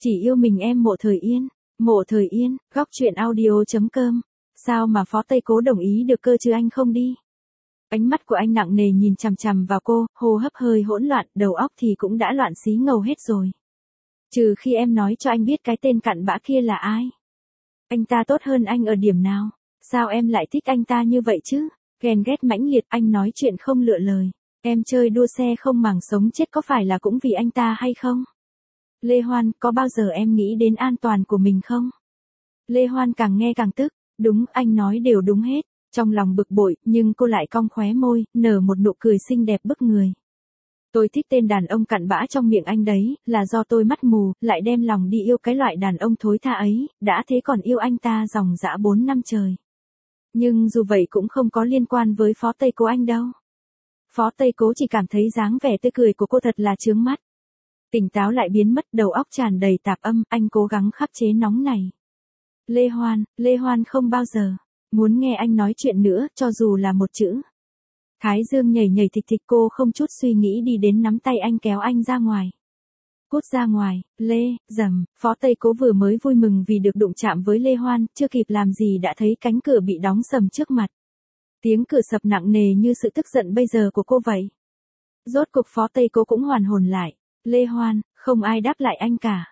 Chỉ yêu mình em Mộ Thời Yên. Mộ Thời Yên, góc truyện audio.com. Sao mà Phó Tây Cố đồng ý được cơ chứ anh không đi? Ánh mắt của anh nặng nề nhìn chằm chằm vào cô, hô hấp hơi hỗn loạn, đầu óc thì cũng đã loạn xí ngầu hết rồi. Trừ khi em nói cho anh biết cái tên cặn bã kia là ai. Anh ta tốt hơn anh ở điểm nào? Sao em lại thích anh ta như vậy chứ? Ghen ghét mãnh liệt, anh nói chuyện không lựa lời. Em chơi đua xe không màng sống chết có phải là cũng vì anh ta hay không? Lê Hoan, có bao giờ em nghĩ đến an toàn của mình không? Lê Hoan càng nghe càng tức, đúng, anh nói đều đúng hết. Trong lòng bực bội, nhưng cô lại cong khóe môi, nở một nụ cười xinh đẹp bức người. Tôi thích tên đàn ông cặn bã trong miệng anh đấy, là do tôi mắt mù, lại đem lòng đi yêu cái loại đàn ông thối tha ấy, đã thế còn yêu anh ta dòng dã 4 năm trời. Nhưng dù vậy cũng không có liên quan với Phó Tây Cố anh đâu. Phó Tây Cố chỉ cảm thấy dáng vẻ tươi cười của cô thật là chướng mắt. Tỉnh táo lại biến mất, đầu óc tràn đầy tạp âm, anh cố gắng khắc chế nóng này. Lê Hoan không bao giờ muốn nghe anh nói chuyện nữa, cho dù là một chữ. Thái dương nhảy nhảy thịch thịch, cô không chút suy nghĩ đi đến nắm tay anh kéo anh ra ngoài. Cút ra ngoài, dầm, Phó Tây Cố vừa mới vui mừng vì được đụng chạm với Lê Hoan, chưa kịp làm gì đã thấy cánh cửa bị đóng sầm trước mặt. Tiếng cửa sập nặng nề như sự tức giận bây giờ của cô vậy. Rốt cục Phó Tây Cố cũng hoàn hồn lại. Lê Hoan, không ai đáp lại anh cả.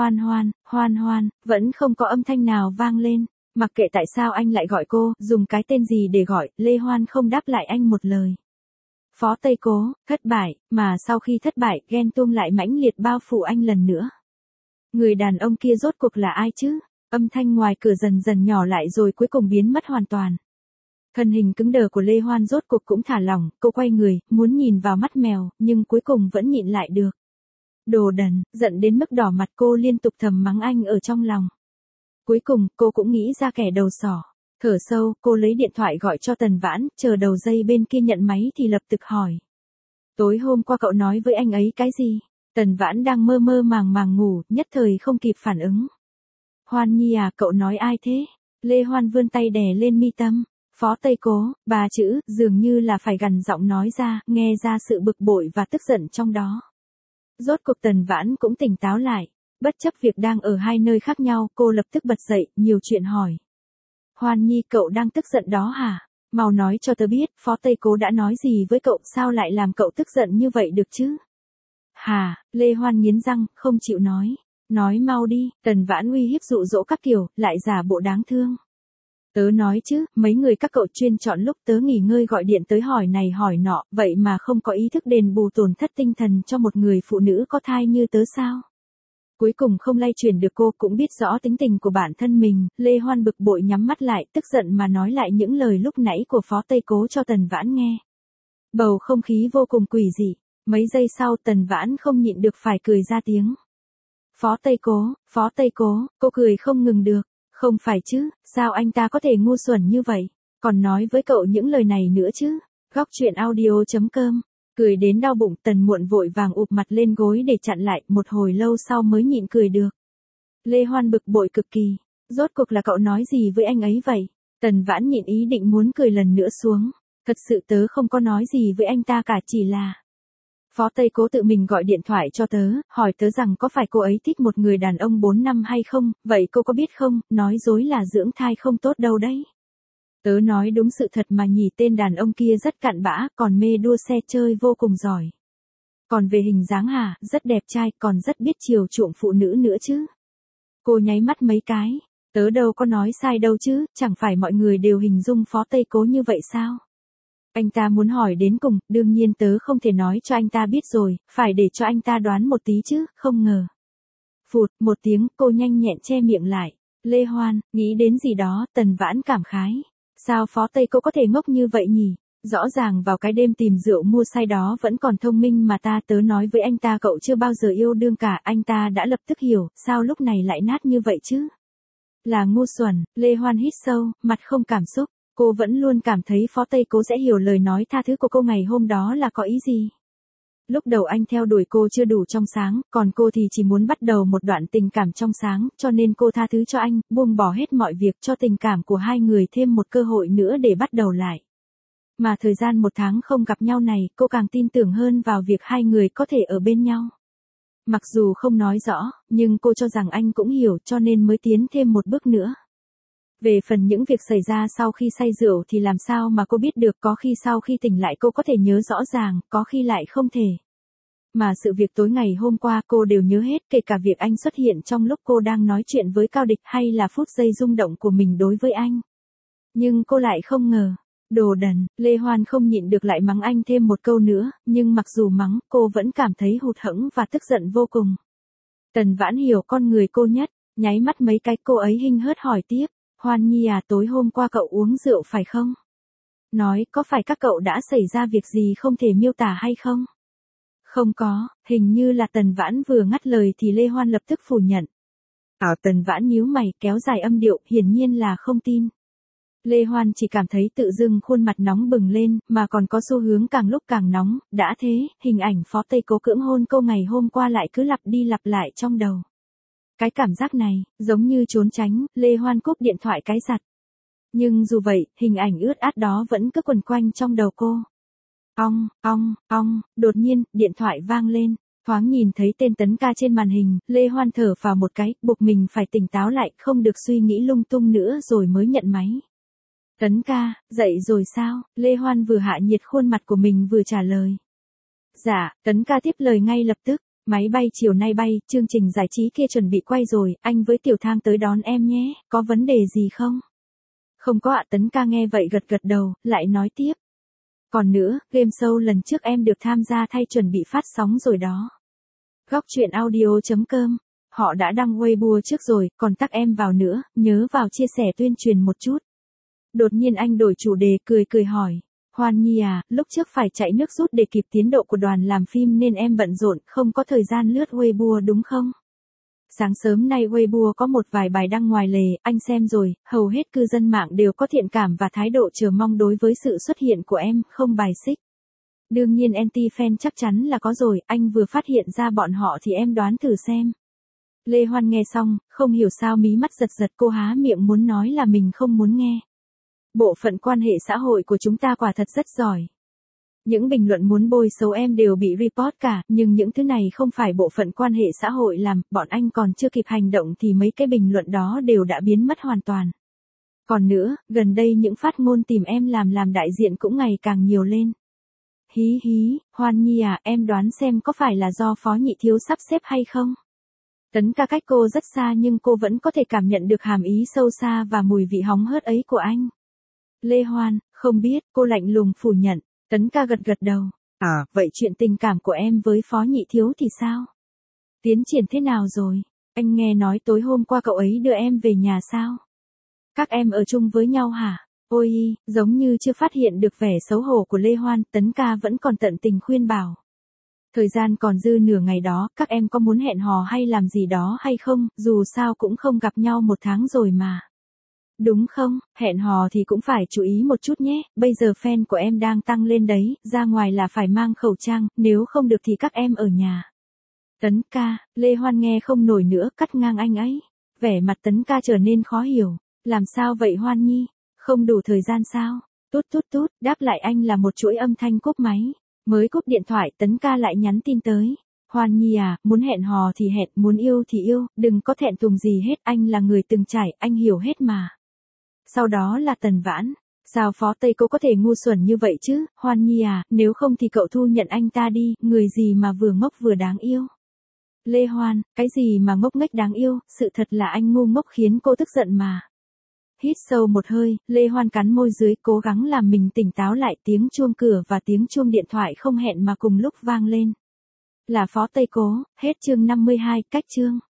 Hoan, vẫn không có âm thanh nào vang lên. Mặc kệ tại sao anh lại gọi cô, dùng cái tên gì để gọi, Lê Hoan không đáp lại anh một lời. Phó Tây Cố, thất bại, mà sau khi thất bại, ghen tuông lại mãnh liệt bao phủ anh lần nữa. Người đàn ông kia rốt cuộc là ai chứ? Âm thanh ngoài cửa dần dần nhỏ lại rồi cuối cùng biến mất hoàn toàn. Thân hình cứng đờ của Lê Hoan rốt cuộc cũng thả lỏng, cô quay người, muốn nhìn vào mắt mèo, nhưng cuối cùng vẫn nhịn lại được. Đồ đần, giận đến mức đỏ mặt, cô liên tục thầm mắng anh ở trong lòng. Cuối cùng, cô cũng nghĩ ra kẻ đầu sỏ. Thở sâu, cô lấy điện thoại gọi cho Tần Vãn, chờ đầu dây bên kia nhận máy thì lập tức hỏi. Tối hôm qua cậu nói với anh ấy cái gì? Tần Vãn đang mơ mơ màng ngủ, nhất thời không kịp phản ứng. Hoan Nhi à, cậu nói ai thế? Lê Hoan vươn tay đè lên mi tâm. Phó Tây Cố, 3 chữ, dường như là phải gằn giọng nói ra, nghe ra sự bực bội và tức giận trong đó. Rốt cuộc Tần Vãn cũng tỉnh táo lại. Bất chấp việc đang ở hai nơi khác nhau, cô lập tức bật dậy, nhiều chuyện hỏi. Hoan Nhi, cậu đang tức giận đó hả? Mau nói cho tớ biết, Phó Tây Cố đã nói gì với cậu, sao lại làm cậu tức giận như vậy được chứ? Hà, Lê Hoan nghiến răng, không chịu nói. Nói mau đi, Tần Vãn uy hiếp dụ dỗ các kiểu, lại giả bộ đáng thương. Tớ nói chứ, mấy người các cậu chuyên chọn lúc tớ nghỉ ngơi gọi điện tới hỏi này hỏi nọ, vậy mà không có ý thức đền bù tổn thất tinh thần cho một người phụ nữ có thai như tớ sao? Cuối cùng không lay chuyển được, cô cũng biết rõ tính tình của bản thân mình, Lê Hoan bực bội nhắm mắt lại, tức giận mà nói lại những lời lúc nãy của Phó Tây Cố cho Tần Vãn nghe. Bầu không khí vô cùng quỷ dị, mấy giây sau Tần Vãn không nhịn được phải cười ra tiếng. Phó Tây Cố, cô cười không ngừng được, không phải chứ, sao anh ta có thể ngu xuẩn như vậy, còn nói với cậu những lời này nữa chứ, góc truyện audio.com. Cười đến đau bụng, Tần Muộn vội vàng ụp mặt lên gối để chặn lại, một hồi lâu sau mới nhịn cười được. Lê Hoan bực bội cực kỳ, rốt cuộc là cậu nói gì với anh ấy vậy? Tần Vãn nhịn ý định muốn cười lần nữa xuống. Thật sự tớ không có nói gì với anh ta cả, chỉ là Phó Tây Cố tự mình gọi điện thoại cho tớ, hỏi tớ rằng có phải cô ấy thích một người đàn ông 4 năm hay không, vậy cô có biết không, nói dối là dưỡng thai không tốt đâu đấy. Tớ nói đúng sự thật mà nhỉ, tên đàn ông kia rất cặn bã, còn mê đua xe chơi vô cùng giỏi. Còn về hình dáng hả, rất đẹp trai, còn rất biết chiều chuộng phụ nữ nữa chứ. Cô nháy mắt mấy cái, tớ đâu có nói sai đâu chứ, chẳng phải mọi người đều hình dung Phó Tây Cố như vậy sao? Anh ta muốn hỏi đến cùng, đương nhiên tớ không thể nói cho anh ta biết rồi, phải để cho anh ta đoán một tí chứ, không ngờ. Phụt, một tiếng, cô nhanh nhẹn che miệng lại. Lê Hoan, nghĩ đến gì đó, Tần Vãn cảm khái. Sao Phó Tây Cố có thể ngốc như vậy nhỉ? Rõ ràng vào cái đêm tìm rượu mua say đó vẫn còn thông minh mà ta, tớ nói với anh ta cậu chưa bao giờ yêu đương cả, anh ta đã lập tức hiểu, sao lúc này lại nát như vậy chứ? Là ngu xuẩn, Lê Hoan hít sâu, mặt không cảm xúc, cô vẫn luôn cảm thấy Phó Tây Cố sẽ hiểu lời nói tha thứ của cô ngày hôm đó là có ý gì. Lúc đầu anh theo đuổi cô chưa đủ trong sáng, còn cô thì chỉ muốn bắt đầu một đoạn tình cảm trong sáng, cho nên cô tha thứ cho anh, buông bỏ hết mọi việc cho tình cảm của hai người thêm một cơ hội nữa để bắt đầu lại. Mà thời gian 1 tháng không gặp nhau này, cô càng tin tưởng hơn vào việc hai người có thể ở bên nhau. Mặc dù không nói rõ, nhưng cô cho rằng anh cũng hiểu cho nên mới tiến thêm một bước nữa. Về phần những việc xảy ra sau khi say rượu thì làm sao mà cô biết được, có khi sau khi tỉnh lại cô có thể nhớ rõ ràng, có khi lại không thể. Mà sự việc tối ngày hôm qua cô đều nhớ hết, kể cả việc anh xuất hiện trong lúc cô đang nói chuyện với Cao Địch hay là phút giây rung động của mình đối với anh. Nhưng cô lại không ngờ. Đồ đần, Lê Hoan không nhịn được lại mắng anh thêm một câu nữa, nhưng mặc dù mắng, cô vẫn cảm thấy hụt hẫng và tức giận vô cùng. Tần Vãn hiểu con người cô nhất, nháy mắt mấy cái, cô ấy hinh hớt hỏi tiếp, Hoan Nhi à, tối hôm qua cậu uống rượu phải không? Nói, có phải các cậu đã xảy ra việc gì không thể miêu tả hay không? Không có, hình như là Tần Vãn vừa ngắt lời thì Lê Hoan lập tức phủ nhận. Tần Vãn nhíu mày, kéo dài âm điệu, hiển nhiên là không tin. Lê Hoan chỉ cảm thấy tự dưng khuôn mặt nóng bừng lên, mà còn có xu hướng càng lúc càng nóng, đã thế, hình ảnh Phó Tây Cố cưỡng hôn cô ngày hôm qua lại cứ lặp đi lặp lại trong đầu. Cái cảm giác này, giống như trốn tránh, Lê Hoan cúp điện thoại cái giật. Nhưng dù vậy, hình ảnh ướt át đó vẫn cứ quẩn quanh trong đầu cô. Đột nhiên, điện thoại vang lên, thoáng nhìn thấy tên Tấn Ca trên màn hình, Lê Hoan thở vào một cái, buộc mình phải tỉnh táo lại, không được suy nghĩ lung tung nữa rồi mới nhận máy. Tấn Ca, dậy rồi sao? Lê Hoan vừa hạ nhiệt khuôn mặt của mình vừa trả lời. Dạ, Tấn Ca tiếp lời ngay lập tức, máy bay chiều nay bay, chương trình giải trí kia chuẩn bị quay rồi, anh với Tiểu Thang tới đón em nhé, có vấn đề gì không? Không có ạ. Tấn Ca nghe vậy gật gật đầu, lại nói tiếp. Còn nữa, game show lần trước em được tham gia thay chuẩn bị phát sóng rồi đó. Góc chuyện audio.com, họ đã đăng Weibo trước rồi, còn tag em vào nữa, nhớ vào chia sẻ tuyên truyền một chút. Đột nhiên anh đổi chủ đề, cười hỏi. Hoan Nhi à, lúc trước phải chạy nước rút để kịp tiến độ của đoàn làm phim nên em bận rộn, không có thời gian lướt Weibo đúng không? Sáng sớm nay Weibo có một vài bài đăng ngoài lề, anh xem rồi, hầu hết cư dân mạng đều có thiện cảm và thái độ chờ mong đối với sự xuất hiện của em, không bài xích. Đương nhiên anti-fan chắc chắn là có rồi, anh vừa phát hiện ra bọn họ thì em đoán thử xem. Lê Hoan nghe xong, không hiểu sao mí mắt giật giật, cô há miệng muốn nói là mình không muốn nghe. Bộ phận quan hệ xã hội của chúng ta quả thật rất giỏi. Những bình luận muốn bôi xấu em đều bị report cả, nhưng những thứ này không phải bộ phận quan hệ xã hội làm, bọn anh còn chưa kịp hành động thì mấy cái bình luận đó đều đã biến mất hoàn toàn. Còn nữa, gần đây những phát ngôn tìm em làm đại diện cũng ngày càng nhiều lên. Hí, Hoan Nhi à, em đoán xem có phải là do Phó Nhị Thiếu sắp xếp hay không? Tấn Ca cách cô rất xa nhưng cô vẫn có thể cảm nhận được hàm ý sâu xa và mùi vị hóng hớt ấy của anh. Lê Hoan, không biết, cô lạnh lùng phủ nhận. Tấn Ca gật đầu. Vậy chuyện tình cảm của em với Phó Nhị Thiếu thì sao? Tiến triển thế nào rồi? Anh nghe nói tối hôm qua cậu ấy đưa em về nhà sao? Các em ở chung với nhau hả? Ôi, giống như chưa phát hiện được vẻ xấu hổ của Lê Hoan, Tấn Ca vẫn còn tận tình khuyên bảo. Thời gian còn dư nửa ngày đó, các em có muốn hẹn hò hay làm gì đó hay không, dù sao cũng không gặp nhau 1 tháng rồi mà. Đúng không, hẹn hò thì cũng phải chú ý một chút nhé, bây giờ fan của em đang tăng lên đấy, ra ngoài là phải mang khẩu trang, nếu không được thì các em ở nhà. Tấn Ca, Lê Hoan nghe không nổi nữa, cắt ngang anh ấy. Vẻ mặt Tấn Ca trở nên khó hiểu, làm sao vậy Hoan Nhi, không đủ thời gian sao? Tút, đáp lại anh là một chuỗi âm thanh cúp máy. Mới cúp điện thoại Tấn Ca lại nhắn tin tới. Hoan Nhi à, muốn hẹn hò thì hẹn, muốn yêu thì yêu, đừng có thẹn thùng gì hết, anh là người từng trải, anh hiểu hết mà. Sau đó là Tần Vãn. Sao Phó Tây Cố có thể ngu xuẩn như vậy chứ, Hoan Nhi à, nếu không thì cậu thu nhận anh ta đi, người gì mà vừa ngốc vừa đáng yêu. Lê Hoan, cái gì mà ngốc nghếch đáng yêu, sự thật là anh ngu ngốc khiến cô tức giận mà. Hít sâu một hơi, Lê Hoan cắn môi dưới, cố gắng làm mình tỉnh táo lại, tiếng chuông cửa và tiếng chuông điện thoại không hẹn mà cùng lúc vang lên. Là Phó Tây Cố, hết chương 52, cách chương.